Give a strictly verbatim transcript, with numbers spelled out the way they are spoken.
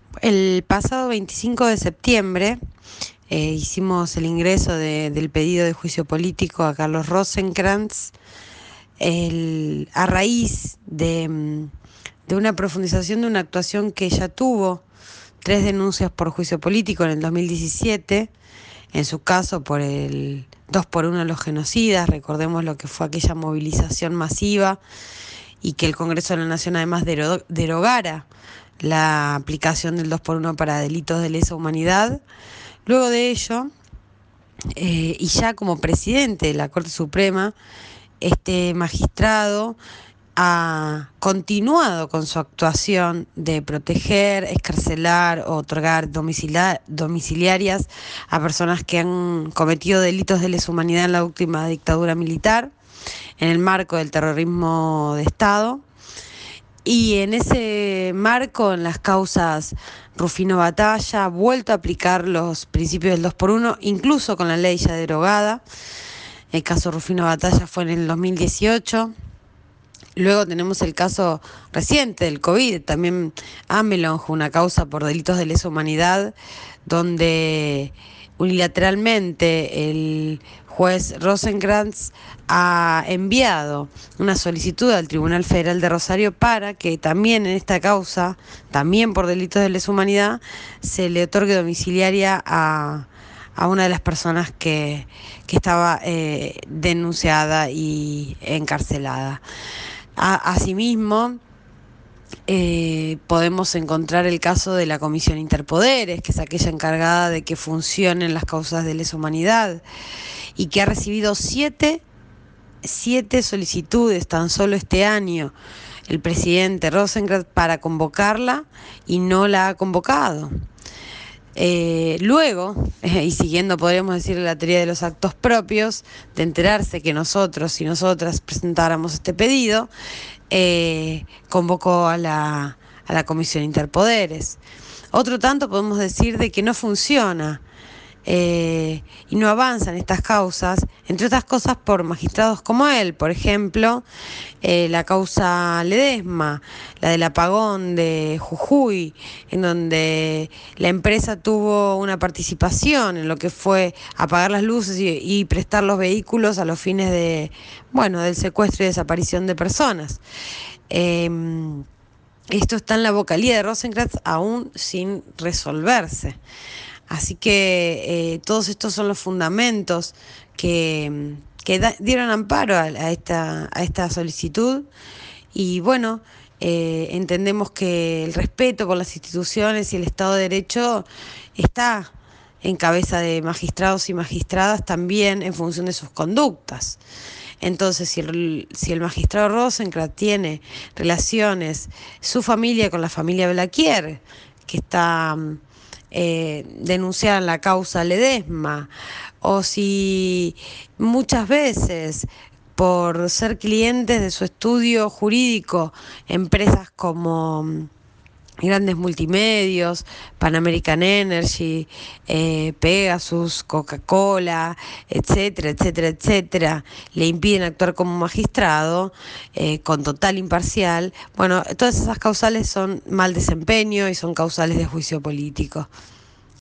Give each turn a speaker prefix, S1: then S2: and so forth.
S1: El pasado veinticinco de septiembre eh, hicimos el ingreso de, del pedido de juicio político a Carlos Rosenkrantz el, a raíz de, de una profundización de una actuación que ya tuvo tres denuncias por juicio político en el dos mil diecisiete, en su caso por el dos por uno de los genocidas. Recordemos lo que fue aquella movilización masiva y que el Congreso de la Nación además derogara la aplicación del dos por uno para delitos de lesa humanidad. Luego de ello, eh, y ya como presidente de la Corte Suprema, este magistrado ha continuado con su actuación de proteger, excarcelar o otorgar domicilia- domiciliarias a personas que han cometido delitos de lesa humanidad en la última dictadura militar, en el marco del terrorismo de Estado. Y en ese marco, en las causas Rufino Batalla, ha vuelto a aplicar los principios del dos por uno, incluso con la ley ya derogada. El caso Rufino Batalla fue en el dos mil dieciocho. Luego tenemos el caso reciente del COVID, también Amelon, una causa por delitos de lesa humanidad, donde unilateralmente el juez Rosenkrantz ha enviado una solicitud al Tribunal Federal de Rosario para que también en esta causa, también por delitos de lesa humanidad, se le otorgue domiciliaria a, a una de las personas que, que estaba eh, denunciada y encarcelada. Asimismo, eh, podemos encontrar el caso de la Comisión Interpoderes, que es aquella encargada de que funcionen las causas de lesa humanidad y que ha recibido siete, siete solicitudes tan solo este año el presidente Rosenkrantz para convocarla y no la ha convocado. Eh, luego, eh, y siguiendo, podríamos decir, la teoría de los actos propios, de enterarse que nosotros y nosotras presentáramos este pedido, eh, convocó a la, a la Comisión Interpoderes. Otro tanto podemos decir de que no funciona eh, y no avanzan estas causas, entre otras cosas por magistrados como él. Por ejemplo, eh, la causa Ledesma, la del apagón de Jujuy, en donde la empresa tuvo una participación en lo que fue apagar las luces y, y prestar los vehículos a los fines de, bueno, del secuestro y desaparición de personas. Eh, esto está en la vocalía de Rosenkrantz aún sin resolverse. Así que eh, todos estos son los fundamentos que, que da, dieron amparo a, a, esta, a esta solicitud. Y bueno, eh, entendemos que el respeto por las instituciones y el Estado de Derecho está en cabeza de magistrados y magistradas también en función de sus conductas. Entonces, si el, si el magistrado Rosenkrantz tiene relaciones, su familia con la familia Blaquier, que está eh, denunciada en la causa Ledesma, o si muchas veces por ser clientes de su estudio jurídico, empresas como grandes multimedios, Pan American Energy, eh, Pegasus, Coca-Cola, etcétera, etcétera, etcétera, le impiden actuar como magistrado eh, con total imparcial. Bueno, todas esas causales son mal desempeño y son causales de juicio político.